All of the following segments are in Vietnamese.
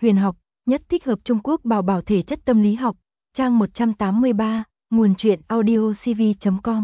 Huyền học, nhất thích hợp Trung Quốc bảo bảo thể chất tâm lý học, trang 183, nguồn truyện audiocv.com.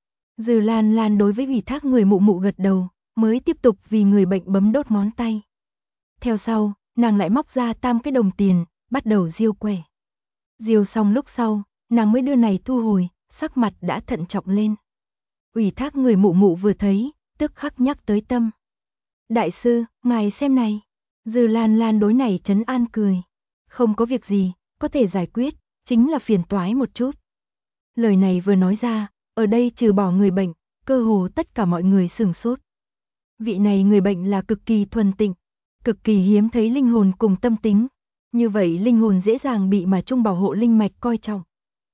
Dư Lan Lan đối với ủy thác người mụ mụ gật đầu, mới tiếp tục vì người bệnh bấm đốt ngón tay. Theo sau, nàng lại móc ra 3 cái đồng tiền, bắt đầu diêu quẻ. Diêu xong lúc sau, nàng mới đưa này thu hồi, sắc mặt đã thận trọng lên. Ủy thác người mụ mụ vừa thấy, tức khắc nhắc tới tâm. Đại sư, ngài xem này. Dư Lan Lan đối này trấn an cười. Không có việc gì, có thể giải quyết, chính là phiền toái một chút. Lời này vừa nói ra, ở đây trừ bỏ người bệnh, cơ hồ tất cả mọi người sửng sốt. Vị này người bệnh là cực kỳ thuần tịnh, cực kỳ hiếm thấy linh hồn cùng tâm tính. Như vậy linh hồn dễ dàng bị mà Trung bảo hộ linh mạch coi trọng.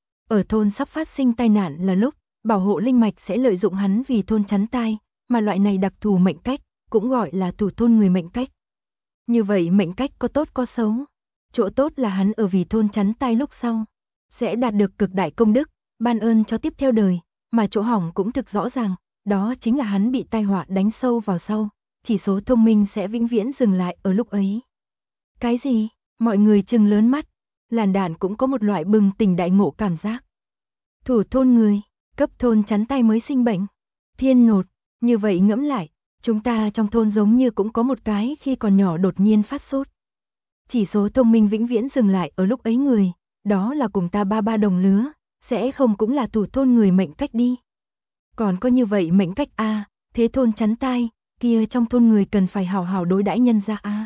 Ở thôn sắp phát sinh tai nạn là lúc, bảo hộ linh mạch sẽ lợi dụng hắn vì thôn chắn tai, mà loại này đặc thù mệnh cách, cũng gọi là thủ thôn người mệnh cách. Như vậy mệnh cách có tốt có xấu. Chỗ tốt là hắn ở vì thôn chắn tai lúc sau, sẽ đạt được cực đại công đức, ban ơn cho tiếp theo đời, mà chỗ hỏng cũng thực rõ ràng, đó chính là hắn bị tai họa đánh sâu vào sau, chỉ số thông minh sẽ vĩnh viễn dừng lại ở lúc ấy. Cái gì? Mọi người trừng lớn mắt, Làn Đạn cũng có một loại bừng tỉnh đại ngộ cảm giác. Thủ thôn người, cấp thôn chắn tai mới sinh bệnh. Thiên nột, như vậy ngẫm lại, chúng ta trong thôn giống như cũng có một cái khi còn nhỏ đột nhiên phát sốt. Chỉ số thông minh vĩnh viễn dừng lại ở lúc ấy người, đó là cùng ta ba đồng lứa, sẽ không cũng là thủ thôn người mệnh cách đi. Còn có như vậy mệnh cách a, thế thôn chắn tai, kia trong thôn người cần phải hảo hảo đối đãi nhân gia a.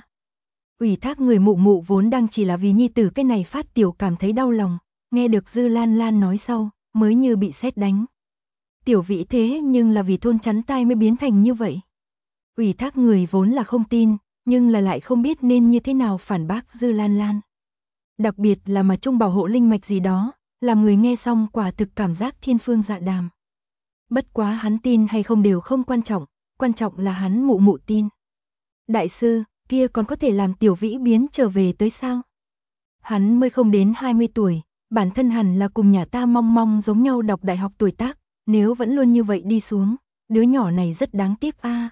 Ủy thác người mụ mụ vốn đang chỉ là vì nhi tử cái này phát tiểu cảm thấy đau lòng, nghe được Dư Lan Lan nói sau, mới như bị sét đánh. Tiểu Vĩ thế nhưng là vì thôn chắn tai mới biến thành như vậy. Ủy thác người vốn là không tin, nhưng là lại không biết nên như thế nào phản bác Dư Lan Lan. Đặc biệt là mà Trung bảo hộ linh mạch gì đó, làm người nghe xong quả thực cảm giác thiên phương dạ đàm. Bất quá hắn tin hay không đều không quan trọng là hắn mụ mụ tin. Đại sư, kia còn có thể làm Tiểu Vĩ biến trở về tới sao? Hắn mới không đến 20 tuổi, bản thân hẳn là cùng nhà ta mong giống nhau đọc đại học tuổi tác, nếu vẫn luôn như vậy đi xuống, đứa nhỏ này rất đáng tiếc a.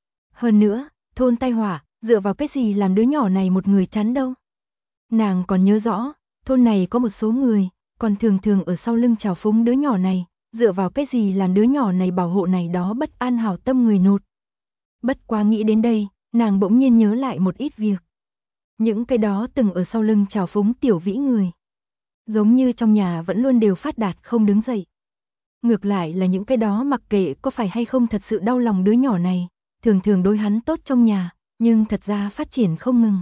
Hơn nữa, thôn tai họa, dựa vào cái gì làm đứa nhỏ này một người chắn đâu? Nàng còn nhớ rõ, thôn này có một số người, còn thường ở sau lưng trào phúng đứa nhỏ này, dựa vào cái gì làm đứa nhỏ này bảo hộ này đó bất an hảo tâm người nột. Bất quá nghĩ đến đây, nàng bỗng nhiên nhớ lại một ít việc. Những cái đó từng ở sau lưng trào phúng Tiểu Vĩ người. Giống như trong nhà vẫn luôn đều phát đạt không đứng dậy. Ngược lại là những cái đó mặc kệ có phải hay không thật sự đau lòng đứa nhỏ này, thường đối hắn tốt trong nhà, nhưng thật ra phát triển không ngừng.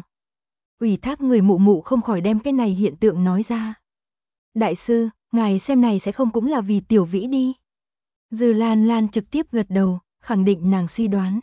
Ủy thác người mụ mụ không khỏi đem cái này hiện tượng nói ra. Đại sư, ngài xem này sẽ không cũng là vì Tiểu Vĩ đi. Dư Lan Lan trực tiếp gật đầu, khẳng định nàng suy đoán.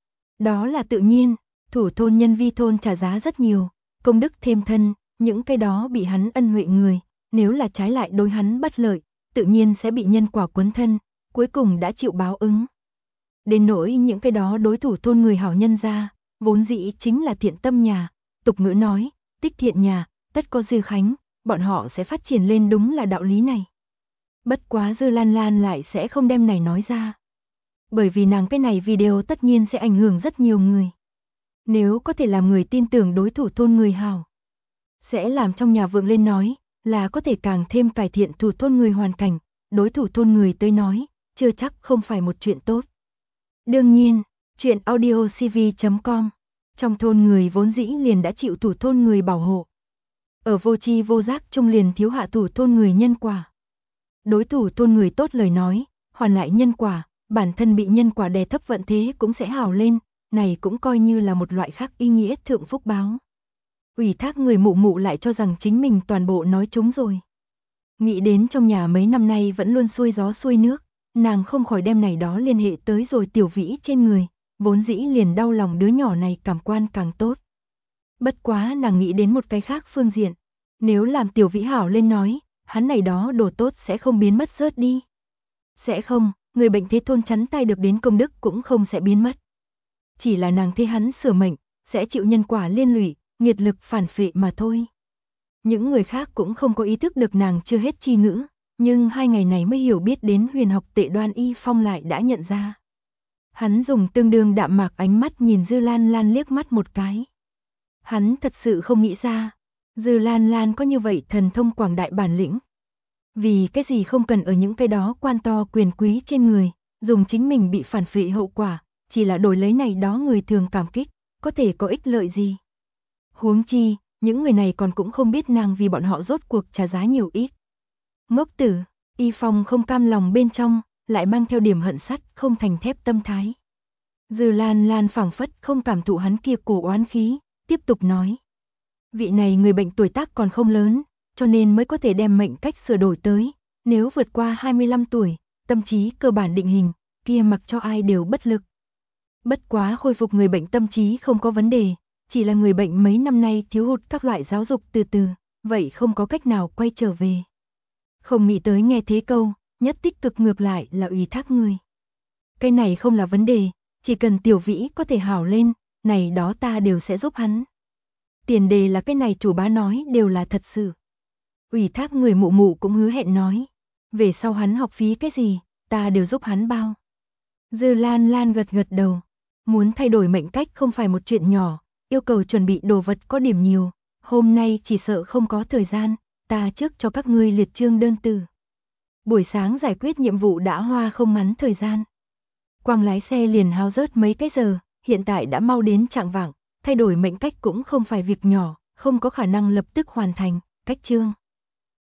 Đó là tự nhiên, thủ thôn nhân vi thôn trả giá rất nhiều, công đức thêm thân, những cái đó bị hắn ân huệ người, nếu là trái lại đối hắn bất lợi, tự nhiên sẽ bị nhân quả cuốn thân, cuối cùng đã chịu báo ứng. Đến nỗi những cái đó đối thủ thôn người hảo nhân ra, vốn dĩ chính là thiện tâm nhà, tục ngữ nói, tích thiện nhà, tất có dư khánh, bọn họ sẽ phát triển lên đúng là đạo lý này. Bất quá Dư Lan Lan lại sẽ không đem này nói ra. Bởi vì nàng cái này video tất nhiên sẽ ảnh hưởng rất nhiều người. Nếu có thể làm người tin tưởng đối thủ thôn người hảo, sẽ làm trong nhà vượng lên nói, là có thể càng thêm cải thiện thủ thôn người hoàn cảnh, đối thủ thôn người tới nói, chưa chắc không phải một chuyện tốt. Đương nhiên, chuyện audiocv.com, trong thôn người vốn dĩ liền đã chịu thủ thôn người bảo hộ. Ở vô tri vô giác chung liền thiếu hạ thủ thôn người nhân quả. Đối thủ thôn người tốt lời nói, hoàn lại nhân quả, bản thân bị nhân quả đè thấp vận thế cũng sẽ hào lên, này cũng coi như là một loại khác ý nghĩa thượng phúc báo. Ủy thác người mụ mụ lại cho rằng chính mình toàn bộ nói trúng rồi. Nghĩ đến trong nhà mấy năm nay vẫn luôn xuôi gió xuôi nước, nàng không khỏi đem này đó liên hệ tới rồi Tiểu Vĩ trên người, vốn dĩ liền đau lòng đứa nhỏ này cảm quan càng tốt. Bất quá nàng nghĩ đến một cái khác phương diện, nếu làm Tiểu Vĩ hảo lên nói, hắn này đó đồ tốt sẽ không biến mất rớt đi. Sẽ không, người bệnh thế thôn chắn tai được đến công đức cũng không sẽ biến mất. Chỉ là nàng thế hắn sửa mệnh, sẽ chịu nhân quả liên lụy, nghiệt lực phản phệ mà thôi. Những người khác cũng không có ý thức được nàng chưa hết chi ngữ, nhưng 2 ngày này mới hiểu biết đến huyền học tệ Đoan Y Phong lại đã nhận ra. Hắn dùng tương đương đạm mạc ánh mắt nhìn Dư Lan Lan liếc mắt một cái. Hắn thật sự không nghĩ ra, Dư Lan Lan có như vậy thần thông quảng đại bản lĩnh. Vì cái gì không cần ở những cái đó quan to quyền quý trên người, dùng chính mình bị phản phệ hậu quả, chỉ là đổi lấy này đó người thường cảm kích, có thể có ích lợi gì. Huống chi, những người này còn cũng không biết nàng vì bọn họ rốt cuộc trả giá nhiều ít. Ngốc tử, Y Phong không cam lòng bên trong, lại mang theo điểm hận sắt không thành thép tâm thái. Dư Lan Lan phảng phất không cảm thụ hắn kia cổ oán khí, tiếp tục nói. Vị này người bệnh tuổi tác còn không lớn, cho nên mới có thể đem mệnh cách sửa đổi tới, nếu vượt qua 25 tuổi, tâm trí cơ bản định hình, kia mặc cho ai đều bất lực. Bất quá khôi phục người bệnh tâm trí không có vấn đề, chỉ là người bệnh mấy năm nay thiếu hụt các loại giáo dục từ từ, vậy không có cách nào quay trở về. Không nghĩ tới nghe thế câu, nhất tích cực ngược lại là ủy thác người. Cái này không là vấn đề, chỉ cần Tiểu Vĩ có thể hảo lên, này đó ta đều sẽ giúp hắn. Tiền đề là cái này chủ bá nói đều là thật sự. Ủy thác người mụ mụ cũng hứa hẹn nói, về sau hắn học phí cái gì, ta đều giúp hắn bao. Dư Lan Lan gật gật đầu, muốn thay đổi mệnh cách không phải một chuyện nhỏ, yêu cầu chuẩn bị đồ vật có điểm nhiều, hôm nay chỉ sợ không có thời gian, ta trước cho các ngươi liệt chương đơn từ. Buổi sáng giải quyết nhiệm vụ đã hoa không ngắn thời gian. Quang lái xe liền hao rớt mấy cái giờ, hiện tại đã mau đến trạng vạng, thay đổi mệnh cách cũng không phải việc nhỏ, không có khả năng lập tức hoàn thành, cách chương.